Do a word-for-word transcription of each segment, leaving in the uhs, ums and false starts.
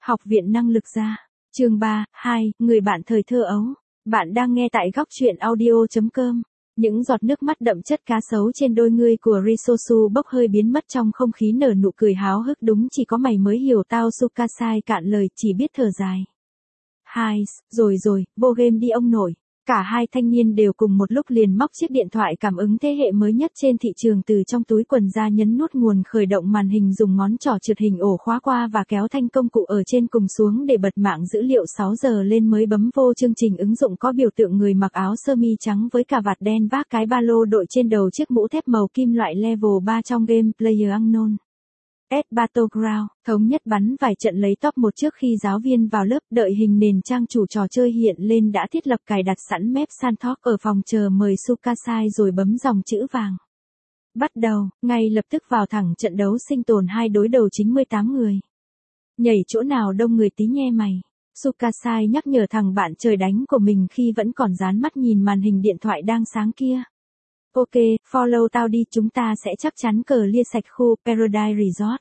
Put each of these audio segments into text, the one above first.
Học viện năng lực gia. Chương ba, hai, người bạn thời thơ ấu. Bạn đang nghe tại góc truyện audio chấm com. Những giọt nước mắt đậm chất cá sấu trên đôi ngươi của Risosu bốc hơi biến mất trong không khí nở nụ cười háo hức, đúng chỉ có mày mới hiểu tao. Tsukasai cạn lời, chỉ biết thở dài. Hai, rồi rồi, vô game đi ông nội. Cả hai thanh niên đều cùng một lúc liền móc chiếc điện thoại cảm ứng thế hệ mới nhất trên thị trường từ trong túi quần ra, nhấn nút nguồn khởi động màn hình, dùng ngón trỏ trượt hình ổ khóa qua và kéo thanh công cụ ở trên cùng xuống để bật mạng dữ liệu. Sáu giờ lên mới bấm vô chương trình ứng dụng có biểu tượng người mặc áo sơ mi trắng với cà vạt đen vác cái ba lô đội trên đầu chiếc mũ thép màu kim loại level ba trong game PlayerUnknown S Battleground, thống nhất bắn vài trận lấy top một trước khi giáo viên vào lớp. Đợi hình nền trang chủ trò chơi hiện lên đã thiết lập cài đặt sẵn map Sandtalk ở phòng chờ mời Tsukasai rồi bấm dòng chữ vàng. Bắt đầu, ngay lập tức vào thẳng trận đấu sinh tồn hai đối đầu chín mươi tám người. Nhảy chỗ nào đông người tí nhe mày. Tsukasai nhắc nhở thằng bạn trời đánh của mình khi vẫn còn dán mắt nhìn màn hình điện thoại đang sáng kia. Ok, follow tao đi, chúng ta sẽ chắc chắn cờ lia sạch khu Paradise Resort.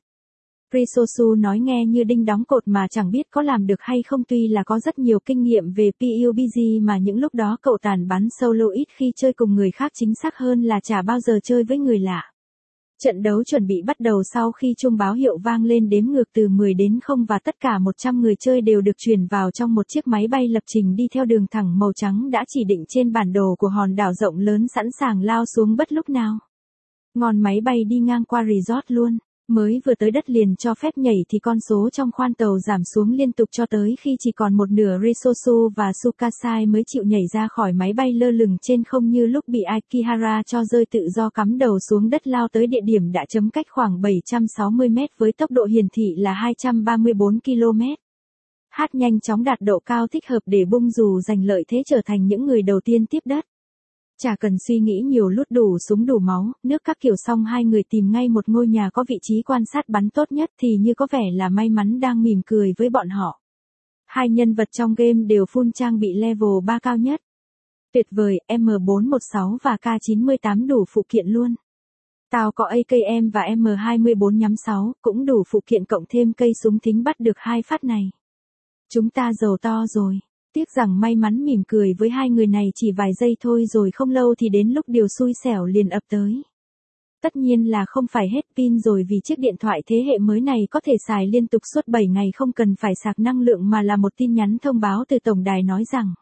Risosu nói nghe như đinh đóng cột mà chẳng biết có làm được hay không. Tuy là có rất nhiều kinh nghiệm về pê u bê giê mà những lúc đó cậu tàn bắn solo ít khi chơi cùng người khác, chính xác hơn là chả bao giờ chơi với người lạ. Trận đấu chuẩn bị bắt đầu sau khi chuông báo hiệu vang lên đếm ngược từ mười đến không và tất cả một trăm người chơi đều được chuyển vào trong một chiếc máy bay lập trình đi theo đường thẳng màu trắng đã chỉ định trên bản đồ của hòn đảo rộng lớn, sẵn sàng lao xuống bất lúc nào. Ngon, máy bay đi ngang qua resort luôn. Mới vừa tới đất liền cho phép nhảy thì con số trong khoang tàu giảm xuống liên tục cho tới khi chỉ còn một nửa. Risosu và Tsukasai mới chịu nhảy ra khỏi máy bay lơ lửng trên không như lúc bị Akihara cho rơi, tự do cắm đầu xuống đất lao tới địa điểm đã chấm cách khoảng bảy trăm sáu mươi mét với tốc độ hiển thị là hai trăm ba mươi bốn ki lô mét. Hát nhanh chóng đạt độ cao thích hợp để bung dù giành lợi thế trở thành những người đầu tiên tiếp đất. Chả cần suy nghĩ nhiều, lút đủ súng đủ máu, nước các kiểu xong hai người tìm ngay một ngôi nhà có vị trí quan sát bắn tốt nhất thì như có vẻ là may mắn đang mỉm cười với bọn họ. Hai nhân vật trong game đều full trang bị level ba cao nhất. Tuyệt vời, M bốn một sáu và K chín tám đủ phụ kiện luôn. Tao có A K M và M hai bốn nhắm sáu, cũng đủ phụ kiện, cộng thêm cây súng thính bắt được hai phát này. Chúng ta giàu to rồi. Tiếc rằng may mắn mỉm cười với hai người này chỉ vài giây thôi, rồi không lâu thì đến lúc điều xui xẻo liền ập tới. Tất nhiên là không phải hết pin rồi, vì chiếc điện thoại thế hệ mới này có thể xài liên tục suốt bảy ngày không cần phải sạc năng lượng, mà là một tin nhắn thông báo từ tổng đài nói rằng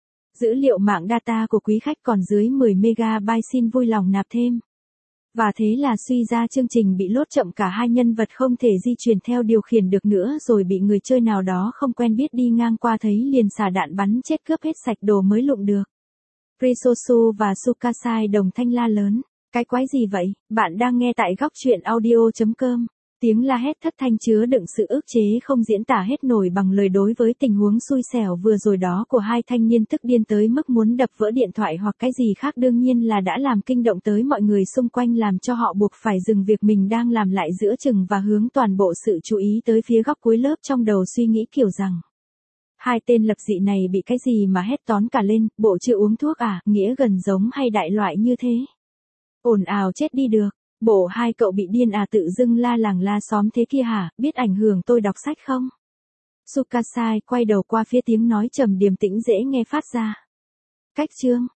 dữ liệu mạng data của quý khách còn dưới mười mê-ga-bai, xin vui lòng nạp thêm. Và thế là suy ra chương trình bị lốt chậm, cả hai nhân vật không thể di chuyển theo điều khiển được nữa, rồi bị người chơi nào đó không quen biết đi ngang qua thấy liền xả đạn bắn chết, cướp hết sạch đồ mới lụm được. Risosu và Tsukasai đồng thanh la lớn. Cái quái gì vậy? Bạn đang nghe tại góc truyện audio chấm com. Tiếng la hét thất thanh chứa đựng sự ức chế không diễn tả hết nổi bằng lời đối với tình huống xui xẻo vừa rồi đó của hai thanh niên, tức điên tới mức muốn đập vỡ điện thoại hoặc cái gì khác, đương nhiên là đã làm kinh động tới mọi người xung quanh, làm cho họ buộc phải dừng việc mình đang làm lại giữa chừng và hướng toàn bộ sự chú ý tới phía góc cuối lớp, trong đầu suy nghĩ kiểu rằng hai tên lập dị này bị cái gì mà hét tón cả lên, bộ chưa uống thuốc à, nghĩa gần giống hay đại loại như thế. Ồn ào chết đi được. Bộ hai cậu bị điên à, tự dưng la làng la xóm thế kia hả, biết ảnh hưởng tôi đọc sách không? Tsukasai quay đầu qua phía tiếng nói trầm điềm tĩnh dễ nghe phát ra. Cách chương,